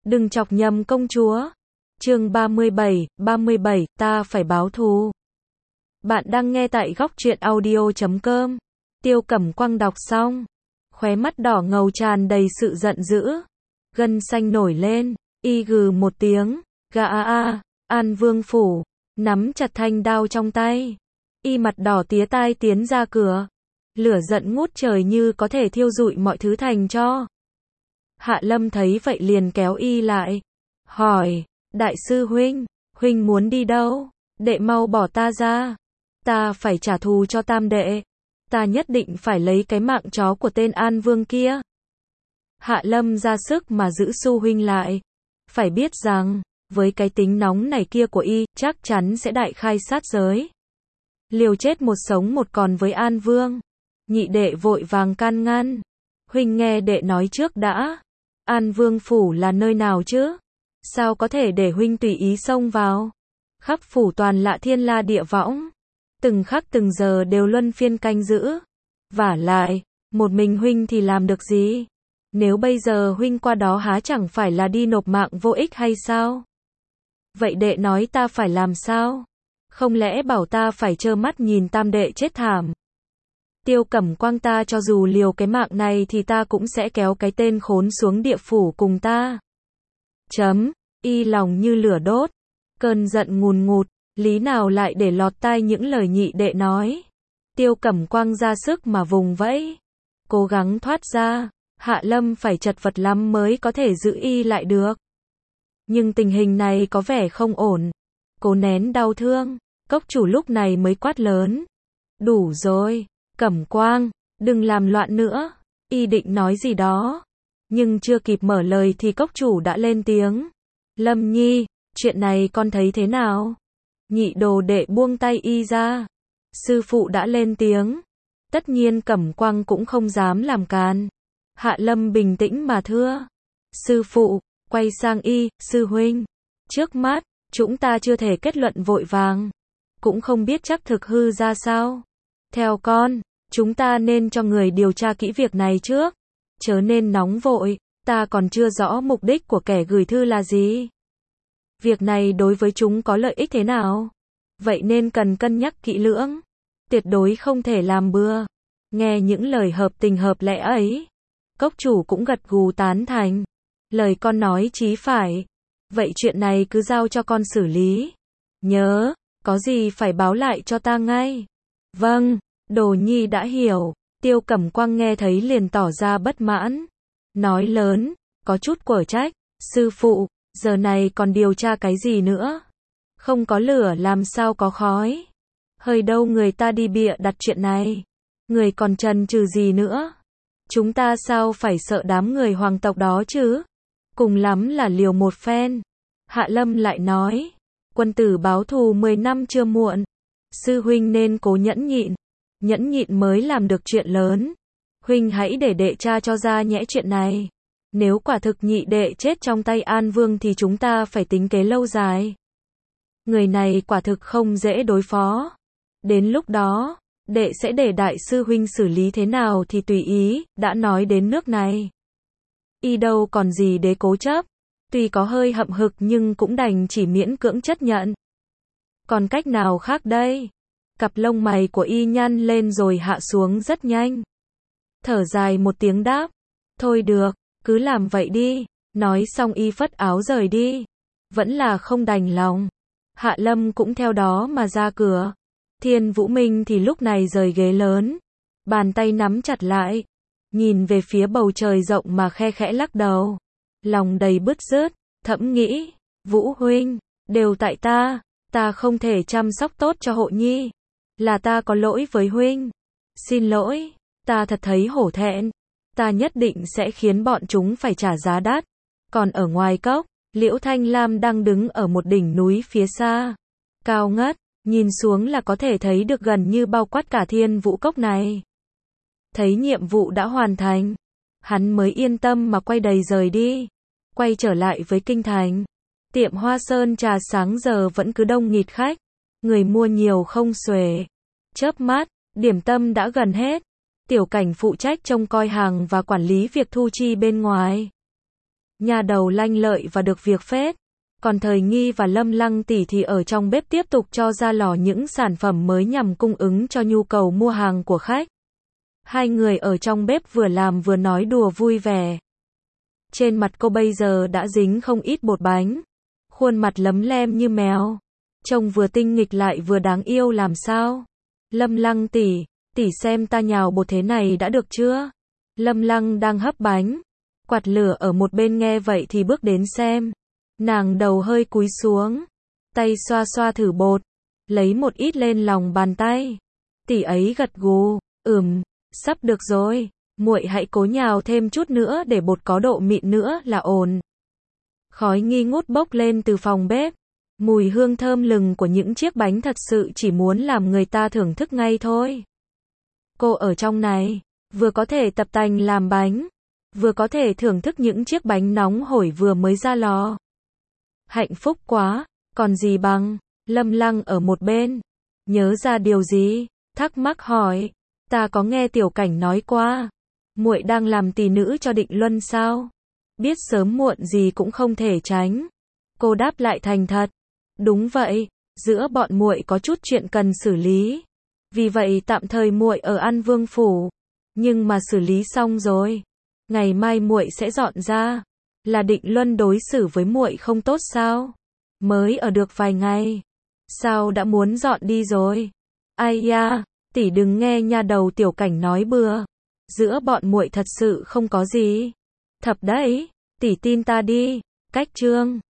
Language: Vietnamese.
Đừng chọc nhầm công chúa. Chương 37, ta phải báo thù. Bạn đang nghe tại góc truyện audio.com. Tiêu Cẩm Quang đọc xong, khóe mắt đỏ ngầu tràn đầy sự giận dữ, gân xanh nổi lên, y gừ một tiếng, gà An Vương phủ, nắm chặt thanh đao trong tay, y mặt đỏ tía tai tiến ra cửa, lửa giận ngút trời như có thể thiêu rụi mọi thứ thành tro. Hạ Lâm thấy vậy liền kéo y lại, hỏi, đại sư huynh muốn đi đâu? Đệ mau bỏ ta ra, ta phải trả thù cho tam đệ, ta nhất định phải lấy cái mạng chó của tên An Vương kia. Hạ Lâm ra sức mà giữ Su huynh lại, phải biết rằng, với cái tính nóng này kia của y, chắc chắn sẽ đại khai sát giới. Liều chết một sống một còn với An Vương. Nhị đệ vội vàng can ngăn, huynh nghe đệ nói trước đã, An Vương phủ là nơi nào chứ? Sao có thể để huynh tùy ý xông vào? Khắp phủ toàn lạ thiên la địa võng, từng khắc từng giờ đều luân phiên canh giữ. Vả lại, một mình huynh thì làm được gì? Nếu bây giờ huynh qua đó há chẳng phải là đi nộp mạng vô ích hay sao? Vậy đệ nói ta phải làm sao? Không lẽ bảo ta phải trơ mắt nhìn tam đệ chết thảm? Tiêu Cẩm Quang, ta cho dù liều cái mạng này thì ta cũng sẽ kéo cái tên khốn xuống địa phủ cùng ta. Y lòng như lửa đốt, cơn giận ngùn ngụt, lý nào lại để lọt tai những lời nhị đệ nói. Tiêu Cẩm Quang ra sức mà vùng vẫy, cố gắng thoát ra, Hạ Lâm phải chật vật lắm mới có thể giữ y lại được. Nhưng tình hình này có vẻ không ổn, cố nén đau thương, cốc chủ lúc này mới quát lớn. Đủ rồi, Cẩm Quang, đừng làm loạn nữa. Y định nói gì đó, nhưng chưa kịp mở lời thì cốc chủ đã lên tiếng. Lâm Nhi, chuyện này con thấy thế nào? Nhị đồ đệ buông tay y ra. Sư phụ đã lên tiếng. Tất nhiên Cẩm Quang cũng không dám làm càn. Hạ Lâm bình tĩnh mà thưa. Sư phụ, quay sang y, sư huynh. Trước mắt, chúng ta chưa thể kết luận vội vàng. Cũng không biết chắc thực hư ra sao. Theo con, chúng ta nên cho người điều tra kỹ việc này trước. Chớ nên nóng vội, ta còn chưa rõ mục đích của kẻ gửi thư là gì. Việc này đối với chúng có lợi ích thế nào? Vậy nên cần cân nhắc kỹ lưỡng. Tuyệt đối không thể làm bừa. Nghe những lời hợp tình hợp lẽ ấy, cốc chủ cũng gật gù tán thành. Lời con nói chí phải. Vậy chuyện này cứ giao cho con xử lý. Nhớ, có gì phải báo lại cho ta ngay. Vâng, đồ nhi đã hiểu. Tiêu Cẩm Quang nghe thấy liền tỏ ra bất mãn. Nói lớn, có chút quở trách. Sư phụ, giờ này còn điều tra cái gì nữa? Không có lửa làm sao có khói? Hơi đâu người ta đi bịa đặt chuyện này. Người còn chần chừ gì nữa? Chúng ta sao phải sợ đám người hoàng tộc đó chứ? Cùng lắm là liều một phen. Hạ Lâm lại nói, quân tử báo thù 10 năm chưa muộn. Sư huynh nên cố nhẫn nhịn mới làm được chuyện lớn. Huynh hãy để đệ tra cho ra nhẽ chuyện này. Nếu quả thực nhị đệ chết trong tay An Vương thì chúng ta phải tính kế lâu dài. Người này quả thực không dễ đối phó. Đến lúc đó, đệ sẽ để đại sư huynh xử lý thế nào thì tùy ý, đã nói đến nước này. Y đâu còn gì để cố chấp. Tuy có hơi hậm hực nhưng cũng đành chỉ miễn cưỡng chấp nhận. Còn cách nào khác đây? Cặp lông mày của y nhăn lên rồi hạ xuống rất nhanh. Thở dài một tiếng đáp. Thôi được, cứ làm vậy đi. Nói xong y phất áo rời đi. Vẫn là không đành lòng. Hạ Lâm cũng theo đó mà ra cửa. Thiên Vũ Minh thì lúc này rời ghế lớn. Bàn tay nắm chặt lại. Nhìn về phía bầu trời rộng mà khe khẽ lắc đầu. Lòng đầy bứt rứt, thẫm nghĩ. Vũ huynh, đều tại ta không thể chăm sóc tốt cho Hộ Nhi. Là ta có lỗi với huynh. Xin lỗi, ta thật thấy hổ thẹn. Ta nhất định sẽ khiến bọn chúng phải trả giá đắt. Còn ở ngoài cốc, Liễu Thanh Lam đang đứng ở một đỉnh núi phía xa. Cao ngất, nhìn xuống là có thể thấy được gần như bao quát cả Thiên Vũ Cốc này. Thấy nhiệm vụ đã hoàn thành, hắn mới yên tâm mà quay đầy rời đi. Quay trở lại với kinh thành. Tiệm Hoa Sơn trà sáng giờ vẫn cứ đông nghịt khách. Người mua nhiều không xuể. Chớp mắt, điểm tâm đã gần hết. Tiểu Cảnh phụ trách trông coi hàng và quản lý việc thu chi bên ngoài. Nhà đầu lanh lợi và được việc phết. Còn Thời Nghi và Lâm Lăng tỷ thì ở trong bếp tiếp tục cho ra lò những sản phẩm mới nhằm cung ứng cho nhu cầu mua hàng của khách. Hai người ở trong bếp vừa làm vừa nói đùa vui vẻ. Trên mặt cô bây giờ đã dính không ít bột bánh. Khuôn mặt lấm lem như mèo. Trông vừa tinh nghịch lại vừa đáng yêu làm sao. Lâm Lăng tỷ xem ta nhào bột thế này đã được chưa? Lâm Lăng đang hấp bánh. Quạt lửa ở một bên nghe vậy thì bước đến xem. Nàng đầu hơi cúi xuống. Tay xoa xoa thử bột. Lấy một ít lên lòng bàn tay. Tỷ ấy gật gù. Sắp được rồi. Muội hãy cố nhào thêm chút nữa để bột có độ mịn nữa là ổn. Khói nghi ngút bốc lên từ phòng bếp. Mùi hương thơm lừng của những chiếc bánh thật sự chỉ muốn làm người ta thưởng thức ngay thôi. Cô ở trong này, vừa có thể tập tành làm bánh, vừa có thể thưởng thức những chiếc bánh nóng hổi vừa mới ra lò. Hạnh phúc quá, còn gì bằng. Lâm Lăng ở một bên, nhớ ra điều gì, thắc mắc hỏi, ta có nghe Tiểu Cảnh nói qua, muội đang làm tỷ nữ cho Định Luân sao? Biết sớm muộn gì cũng không thể tránh. Cô đáp lại thành thật, đúng vậy, giữa bọn muội có chút chuyện cần xử lý. Vì vậy tạm thời muội ở An Vương phủ, nhưng mà xử lý xong rồi, ngày mai muội sẽ dọn ra. Là Định Luân đối xử với muội không tốt sao? Mới ở được vài ngày, sao đã muốn dọn đi rồi? Ai da, tỷ đừng nghe nha đầu Tiểu Cảnh nói bừa. Giữa bọn muội thật sự không có gì. Thật đấy, tỷ tin ta đi. Cách chương